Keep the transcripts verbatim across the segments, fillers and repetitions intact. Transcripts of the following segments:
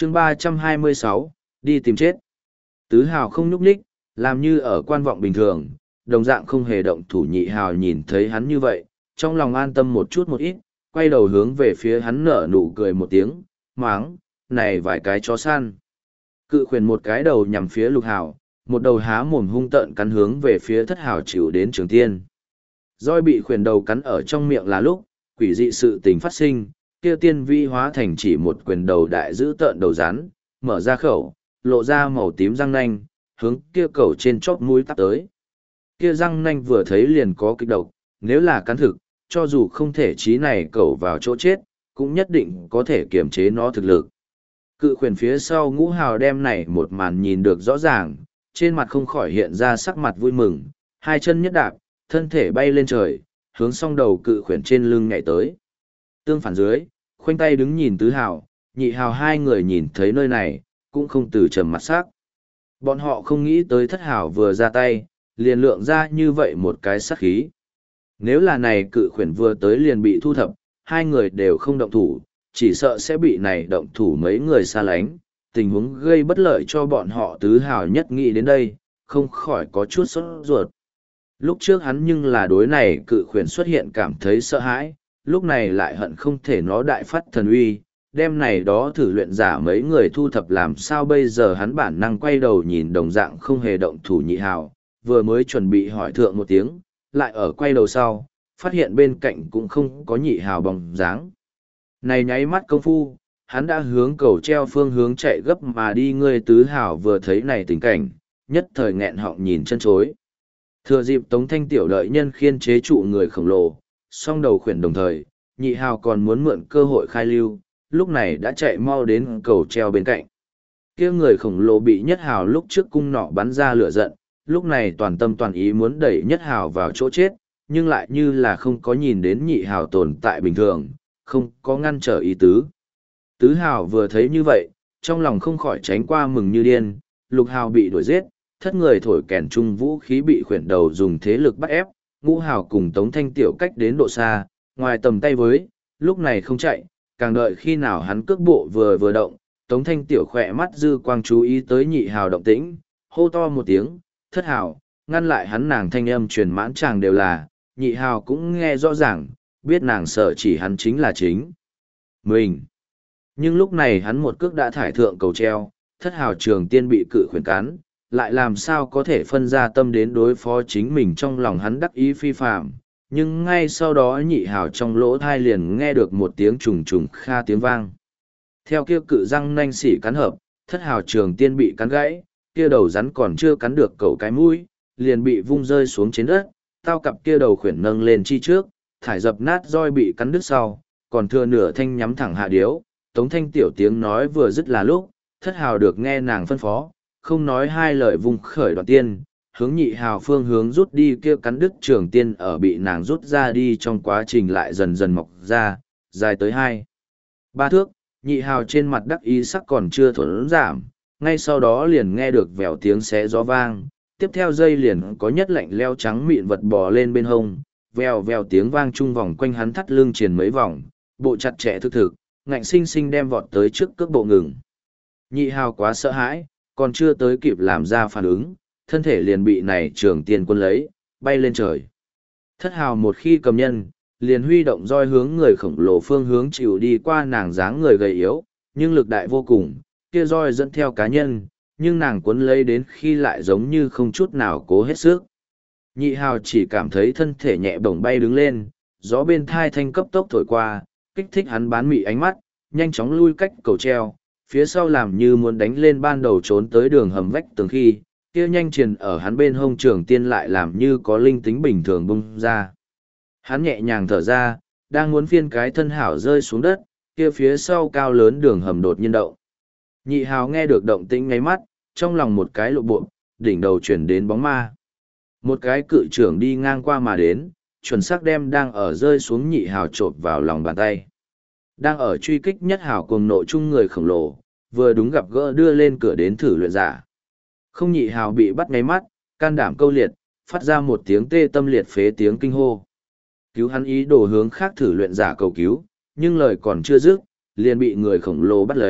chương ba trăm hai mươi sáu, đi tìm chết. Tứ hào không nhúc nhích, làm như ở quan vọng bình thường, đồng dạng không hề động thủ. Nhị hào nhìn thấy hắn như vậy, trong lòng an tâm một chút một ít, quay đầu hướng về phía hắn nở nụ cười một tiếng, máng, này vài cái chó săn. Cự khuyển một cái đầu nhằm phía lục hào, một đầu há mồm hung tợn cắn hướng về phía thất hào chịu đến Trường Tiên. Roi bị khuyển đầu cắn ở trong miệng là lúc, quỷ dị sự tình phát sinh, kia tiên vi hóa thành chỉ một quyền đầu đại giữ tợn đầu rắn, mở ra khẩu, lộ ra màu tím răng nanh, hướng kia cầu trên chóp mũi tắp tới. Kia răng nanh vừa thấy liền có kịch độc, nếu là cắn thực, cho dù không thể trí này cầu vào chỗ chết, cũng nhất định có thể kiềm chế nó thực lực. Cự khuyển phía sau ngũ hào đem này một màn nhìn được rõ ràng, trên mặt không khỏi hiện ra sắc mặt vui mừng, hai chân nhất đạp, thân thể bay lên trời, hướng song đầu cự khuyển trên lưng nhảy tới. Tương phản dưới, khoanh tay đứng nhìn tứ hào, nhị hào hai người nhìn thấy nơi này, cũng không từ trầm mặt sắc. Bọn họ không nghĩ tới thất hào vừa ra tay, liền lượng ra như vậy một cái sát khí. Nếu là này cự khuyển vừa tới liền bị thu thập, hai người đều không động thủ, chỉ sợ sẽ bị này động thủ mấy người xa lánh, tình huống gây bất lợi cho bọn họ. Tứ hào nhất nghĩ đến đây, không khỏi có chút sốt ruột. Lúc trước hắn nhưng là đối này cự khuyển xuất hiện cảm thấy sợ hãi, lúc này lại hận không thể nó đại phát thần uy, đem này đó thử luyện giả mấy người thu thập. Làm sao bây giờ? Hắn bản năng quay đầu nhìn đồng dạng không hề động thủ nhị hào, vừa mới chuẩn bị hỏi thượng một tiếng, lại ở quay đầu sau, phát hiện bên cạnh cũng không có nhị hào bóng dáng. Này nháy mắt công phu, hắn đã hướng cầu treo phương hướng chạy gấp mà đi. Ngươi tứ hào vừa thấy này tình cảnh, nhất thời nghẹn họng nhìn chân chối. Thừa dịp Tống Thanh Tiểu đợi nhân khiên chế trụ người khổng lồ, song đầu khuyển đồng thời, nhị hào còn muốn mượn cơ hội khai lưu, lúc này đã chạy mau đến cầu treo bên cạnh. Kia người khổng lồ bị nhất hào lúc trước cung nỏ bắn ra lửa giận, lúc này toàn tâm toàn ý muốn đẩy nhất hào vào chỗ chết, nhưng lại như là không có nhìn đến nhị hào tồn tại bình thường, không có ngăn trở ý tứ. Tứ hào vừa thấy như vậy, trong lòng không khỏi tránh qua mừng như điên. Lục hào bị đuổi giết, thất người thổi kèn chung vũ khí bị khuyển đầu dùng thế lực bắt ép, ngũ hào cùng Tống Thanh Tiểu cách đến độ xa, ngoài tầm tay với, lúc này không chạy, càng đợi khi nào hắn cước bộ vừa vừa động, Tống Thanh Tiểu khỏe mắt dư quang chú ý tới nhị hào động tĩnh, hô to một tiếng, thất hào, ngăn lại hắn. Nàng thanh âm truyền mãn tràng đều là, nhị hào cũng nghe rõ ràng, biết nàng sợ chỉ hắn chính là chính mình. Nhưng lúc này hắn một cước đã thải thượng cầu treo, thất hào Trường Tiên bị cự khuyển cắn, lại làm sao có thể phân ra tâm đến đối phó chính mình. Trong lòng hắn đắc ý phi phạm, nhưng ngay sau đó nhị hào trong lỗ thai liền nghe được một tiếng trùng trùng kha tiếng vang. Theo kia cự răng nanh xỉ cắn hợp, thất hào Trường Tiên bị cắn gãy, kia đầu rắn còn chưa cắn được cậu cái mũi, liền bị vung rơi xuống trên đất. Tao cặp kia đầu khuyển nâng lên chi trước, thải dập nát roi bị cắn đứt sau, còn thừa nửa thanh nhắm thẳng hạ điếu. Tống Thanh Tiểu tiếng nói vừa dứt là lúc, thất hào được nghe nàng phân phó, không nói hai lời vùng khởi đoạn tiên, hướng nhị hào phương hướng rút đi. Kia cắn đứt Trường Tiên ở bị nàng rút ra đi trong quá trình lại dần dần mọc ra, dài tới hai ba thước. Nhị hào trên mặt đắc ý sắc còn chưa thuần giảm, ngay sau đó liền nghe được vèo tiếng xé gió vang, tiếp theo dây liền có nhất lạnh leo trắng mịn vật bò lên bên hông, vèo vèo tiếng vang chung vòng quanh hắn thắt lưng triền mấy vòng, bộ chặt chẽ thực thực, ngạnh sinh sinh đem vọt tới trước cước bộ ngừng. Nhị hào quá sợ hãi, còn chưa tới kịp làm ra phản ứng, thân thể liền bị này Trường Tiên quân lấy, bay lên trời. Thất hào một khi cầm nhân, liền huy động roi hướng người khổng lồ phương hướng chịu đi qua. Nàng dáng người gầy yếu, nhưng lực đại vô cùng, kia roi dẫn theo cá nhân, nhưng nàng cuốn lấy đến khi lại giống như không chút nào cố hết sức. Nhị hào chỉ cảm thấy thân thể nhẹ bổng bay đứng lên, gió bên thai thanh cấp tốc thổi qua, kích thích hắn bán mị ánh mắt, nhanh chóng lui cách cầu treo, phía sau làm như muốn đánh lên ban đầu trốn tới đường hầm vách tường khi, kia nhanh triền ở hắn bên hông Trường Tiên lại làm như có linh tính bình thường bung ra. Hắn nhẹ nhàng thở ra, đang muốn phiên cái thân hảo rơi xuống đất, kia phía sau cao lớn đường hầm đột nhiên động. Nhị hào nghe được động tĩnh ngáy mắt, trong lòng một cái lộ bộ, đỉnh đầu chuyển đến bóng ma. Một cái cự trưởng đi ngang qua mà đến, chuẩn xác đem đang ở rơi xuống nhị hào chộp vào lòng bàn tay. Đang ở truy kích nhất hào cùng nội chung người khổng lồ, vừa đúng gặp gỡ đưa lên cửa đến thử luyện giả. Không nhị hào bị bắt ngáy mắt, can đảm câu liệt, phát ra một tiếng tê tâm liệt phế tiếng kinh hô. Cứu hắn ý đồ hướng khác thử luyện giả cầu cứu, nhưng lời còn chưa dứt, liền bị người khổng lồ bắt lấy,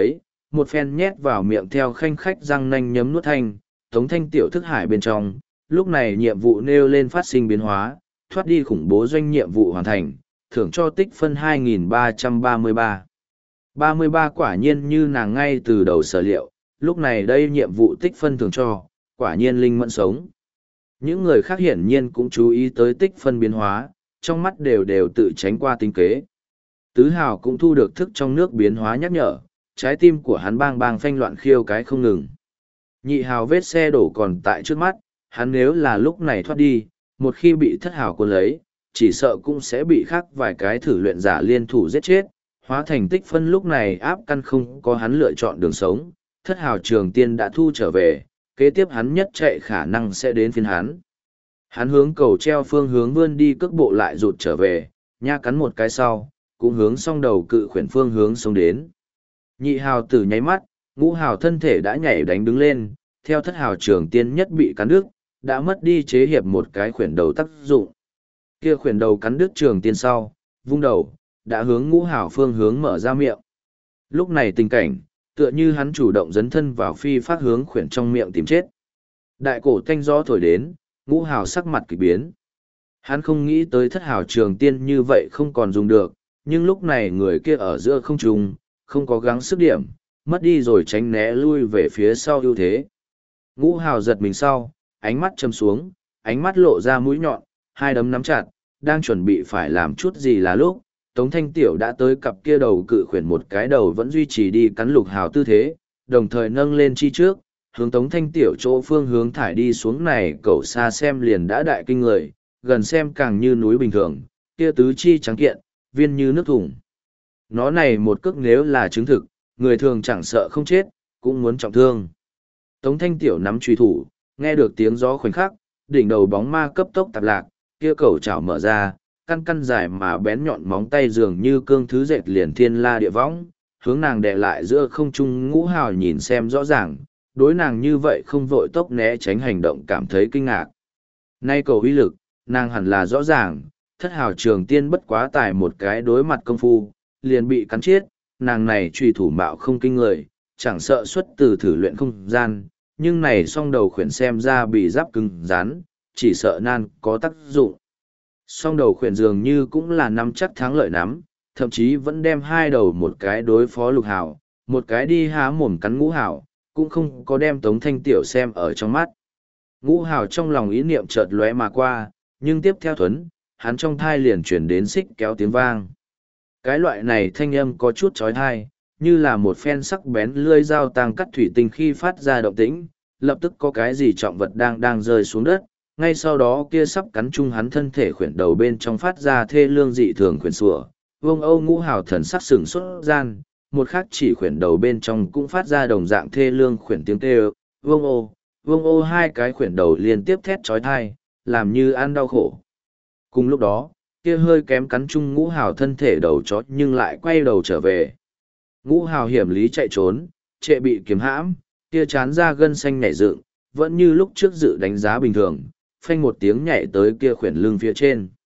một phen nhét vào miệng theo khanh khách răng nanh nhấm nuốt thanh, Tống Thanh Tiểu thức hải bên trong, lúc này nhiệm vụ nêu lên phát sinh biến hóa, thoát đi khủng bố doanh nhiệm vụ hoàn thành, thưởng cho tích phân hai nghìn ba trăm ba mươi ba. ba mươi ba quả nhiên như nàng ngay từ đầu sở liệu, lúc này đây nhiệm vụ tích phân thưởng cho, quả nhiên linh mẫn sống. Những người khác hiển nhiên cũng chú ý tới tích phân biến hóa, trong mắt đều đều tự tránh qua tính kế. Tứ Hào cũng thu được thức trong nước biến hóa nhắc nhở, trái tim của hắn bang bang phanh loạn khiêu cái không ngừng. Nhị Hào vết xe đổ còn tại trước mắt, hắn nếu là lúc này thoát đi, một khi bị thất hào cuốn lấy, chỉ sợ cũng sẽ bị khác vài cái thử luyện giả liên thủ giết chết, hóa thành tích phân lúc này áp căn không có hắn lựa chọn đường sống, thất hào trường tiên đã thu trở về, kế tiếp hắn nhất chạy khả năng sẽ đến phiên hắn. Hắn hướng cầu treo phương hướng vươn đi cước bộ lại rụt trở về, nha cắn một cái sau, cũng hướng song đầu cự khuyển phương hướng xông đến. Nhị hào tử nháy mắt, ngũ hào thân thể đã nhảy đánh đứng lên, theo thất hào trường tiên nhất bị cắn đứt, đã mất đi chế hiệp một cái khuyển đầu tác dụng. Kia khuyển đầu cắn đứt trường tiên sau, vung đầu, đã hướng ngũ hào phương hướng mở ra miệng. Lúc này tình cảnh, tựa như hắn chủ động dấn thân vào phi phát hướng khuyển trong miệng tìm chết. Đại cổ thanh gió thổi đến, ngũ hào sắc mặt kỳ biến. Hắn không nghĩ tới thất hào trường tiên như vậy không còn dùng được, nhưng lúc này người kia ở giữa không trung, không có gắng sức điểm, mất đi rồi tránh né lui về phía sau ưu thế. Ngũ hào giật mình sau, ánh mắt châm xuống, ánh mắt lộ ra mũi nhọn, hai đấm nắm chặt, đang chuẩn bị phải làm chút gì là lúc, Tống Thanh Tiểu đã tới cặp kia đầu cự khuyển một cái đầu vẫn duy trì đi cắn lục hào tư thế, đồng thời nâng lên chi trước, hướng Tống Thanh Tiểu chỗ phương hướng thải đi xuống này cậu xa xem liền đã đại kinh người, gần xem càng như núi bình thường, kia tứ chi trắng kiện, viên như nước thùng. Nó này một cước nếu là chứng thực, người thường chẳng sợ không chết, cũng muốn trọng thương. Tống Thanh Tiểu nắm truy thủ, nghe được tiếng gió khoảnh khắc, đỉnh đầu bóng ma cấp tốc tạp lạc, kia cầu chảo mở ra, căn căn dài mà bén nhọn móng tay dường như cương thứ dệt liền thiên la địa võng, hướng nàng đè lại giữa không trung. Ngũ hào nhìn xem rõ ràng, đối nàng như vậy không vội tốc né tránh hành động cảm thấy kinh ngạc. Nay cầu uy lực, nàng hẳn là rõ ràng, thất hào trường tiên bất quá tài một cái đối mặt công phu, liền bị cắn chết, nàng này truy thủ mạo không kinh người, chẳng sợ xuất từ thử luyện không gian, nhưng này song đầu khuyển xem ra bị giáp cứng rắn, chỉ sợ nan có tác dụng. Song đầu khuyển dường như cũng là nắm chắc thắng lợi nắm, thậm chí vẫn đem hai đầu một cái đối phó lục hào, một cái đi há mồm cắn ngũ hào, cũng không có đem Tống Thanh Tiểu xem ở trong mắt. Ngũ hào trong lòng ý niệm chợt lóe mà qua, nhưng tiếp theo thuấn, hắn trong thai liền chuyển đến xích kéo tiếng vang. Cái loại này thanh âm có chút chói tai, như là một phen sắc bén lưỡi dao tang cắt thủy tinh khi phát ra động tĩnh, lập tức có cái gì trọng vật đang đang rơi xuống đất, ngay sau đó kia sắp cắn chung hắn thân thể khuyển đầu bên trong phát ra thê lương dị thường khuyển sủa. Vương Âu Ngũ hào thần sắc sừng sốt gian, một khắc chỉ khuyển đầu bên trong cũng phát ra đồng dạng thê lương khuyển tiếng kêu. Vương Ô, Vương Ô hai cái khuyển đầu liên tiếp thét chói tai, làm như ăn đau khổ. Cùng lúc đó, kia hơi kém cắn chung Ngũ hào thân thể đầu chó nhưng lại quay đầu trở về. Ngũ hào hiểm lý chạy trốn, trệ bị kiếm hãm, kia chán ra gân xanh nhảy dựng, vẫn như lúc trước dự đánh giá bình thường, phanh một tiếng nhảy tới kia khuyển lưng phía trên.